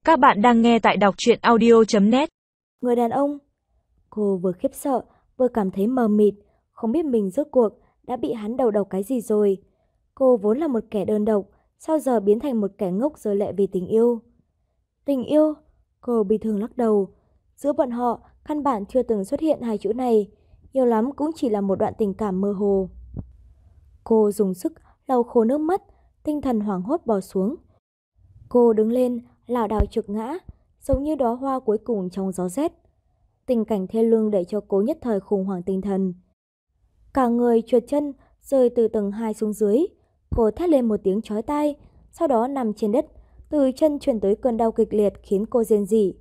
Các bạn đang nghe tại đọc truyện audio.net. Người đàn ông. Cô vừa khiếp sợ, vừa cảm thấy mờ mịt, không biết mình rốt cuộc đã bị hắn đầu độc cái gì rồi. Cô vốn là một kẻ đơn độc, sao giờ biến thành một kẻ ngốc rơi lệ vì tình yêu. Tình yêu? Cô bi thương lắc đầu. Giữa bọn họ, căn bản chưa từng xuất hiện hai chữ này, nhiều lắm cũng chỉ là một đoạn tình cảm mơ hồ. Cô dùng sức lau khô nước mắt, tinh thần hoảng hốt bò xuống. Cô đứng lên, lảo đảo trượt ngã, giống như đóa hoa cuối cùng trong gió rét. Tình cảnh thê lương để cho cô nhất thời khủng hoảng tinh thần. Cả người trượt chân, rơi từ tầng 2 xuống dưới. Cô thét lên một tiếng chói tai, sau đó nằm trên đất, từ chân truyền tới cơn đau kịch liệt khiến cô rên rỉ.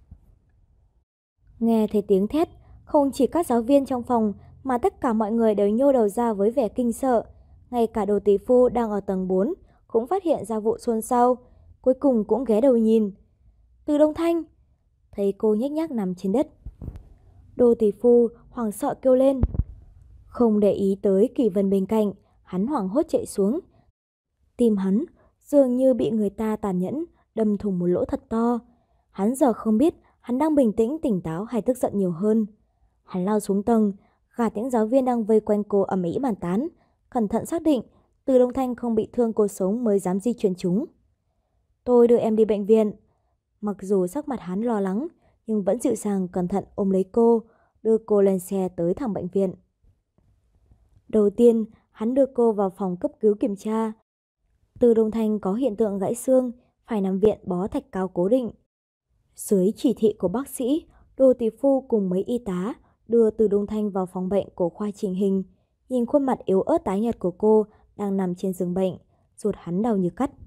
Nghe thấy tiếng thét, không chỉ các giáo viên trong phòng mà tất cả mọi người đều nhô đầu ra với vẻ kinh sợ. Ngay cả Đồ tỷ phu đang ở tầng 4 cũng phát hiện ra vụ xôn xao, cuối cùng cũng ghé đầu nhìn. Từ Đông Thanh, thấy cô nhếch nhác nằm trên đất. Đồ tỷ phu hoảng sợ kêu lên. Không để ý tới Kỳ Vân bên cạnh, hắn hoảng hốt chạy xuống. Tim hắn dường như bị người ta tàn nhẫn đâm thủng một lỗ thật to. Hắn giờ không biết hắn đang bình tĩnh, tỉnh táo hay tức giận nhiều hơn. Hắn lao xuống tầng, gạt những giáo viên đang vây quanh cô ầm ĩ bàn tán, cẩn thận xác định Từ Đông Thanh không bị thương cô sống mới dám di chuyển chúng. Tôi đưa em đi bệnh viện. Mặc dù sắc mặt hắn lo lắng, nhưng vẫn dịu dàng cẩn thận ôm lấy cô, đưa cô lên xe tới thẳng bệnh viện. Đầu tiên, hắn đưa cô vào phòng cấp cứu kiểm tra. Từ Đông Thanh có hiện tượng gãy xương, phải nằm viện bó thạch cao cố định. Dưới chỉ thị của bác sĩ, Đồ tỷ phu cùng mấy y tá đưa Từ Đông Thanh vào phòng bệnh của khoa chỉnh hình. Nhìn khuôn mặt yếu ớt tái nhợt của cô đang nằm trên giường bệnh, ruột hắn đau như cắt.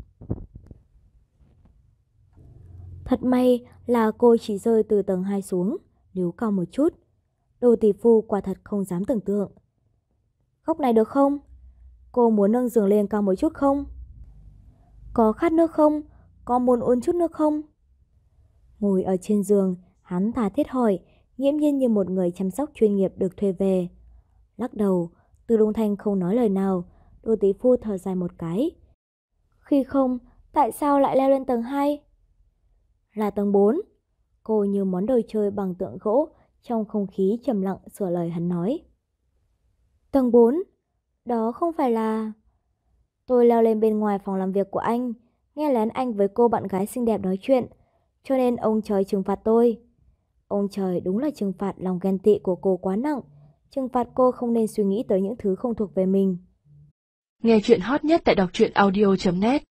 Thật may là cô chỉ rơi từ tầng 2 xuống, nếu cao một chút. Đồ tỷ phu quả thật không dám tưởng tượng. Góc này được không? Cô muốn nâng giường lên cao một chút không? Có khát nước không? Có muốn uống chút nước không? Ngồi ở trên giường, hắn tha thiết hỏi, nghiễm nhiên như một người chăm sóc chuyên nghiệp được thuê về. Lắc đầu, Từ Đông Thanh không nói lời nào. Đồ tỷ phu thở dài một cái. Khi không, tại sao lại leo lên tầng 2? Là tầng 4. Cô như món đồ chơi bằng tượng gỗ, trong không khí trầm lặng sửa lời hắn nói. Tầng 4? Đó không phải là... Tôi leo lên bên ngoài phòng làm việc của anh, nghe lén anh với cô bạn gái xinh đẹp nói chuyện, cho nên ông trời trừng phạt tôi. Ông trời đúng là trừng phạt lòng ghen tị của cô quá nặng, trừng phạt cô không nên suy nghĩ tới những thứ không thuộc về mình. Nghe chuyện hot nhất tại đọc truyện audio.net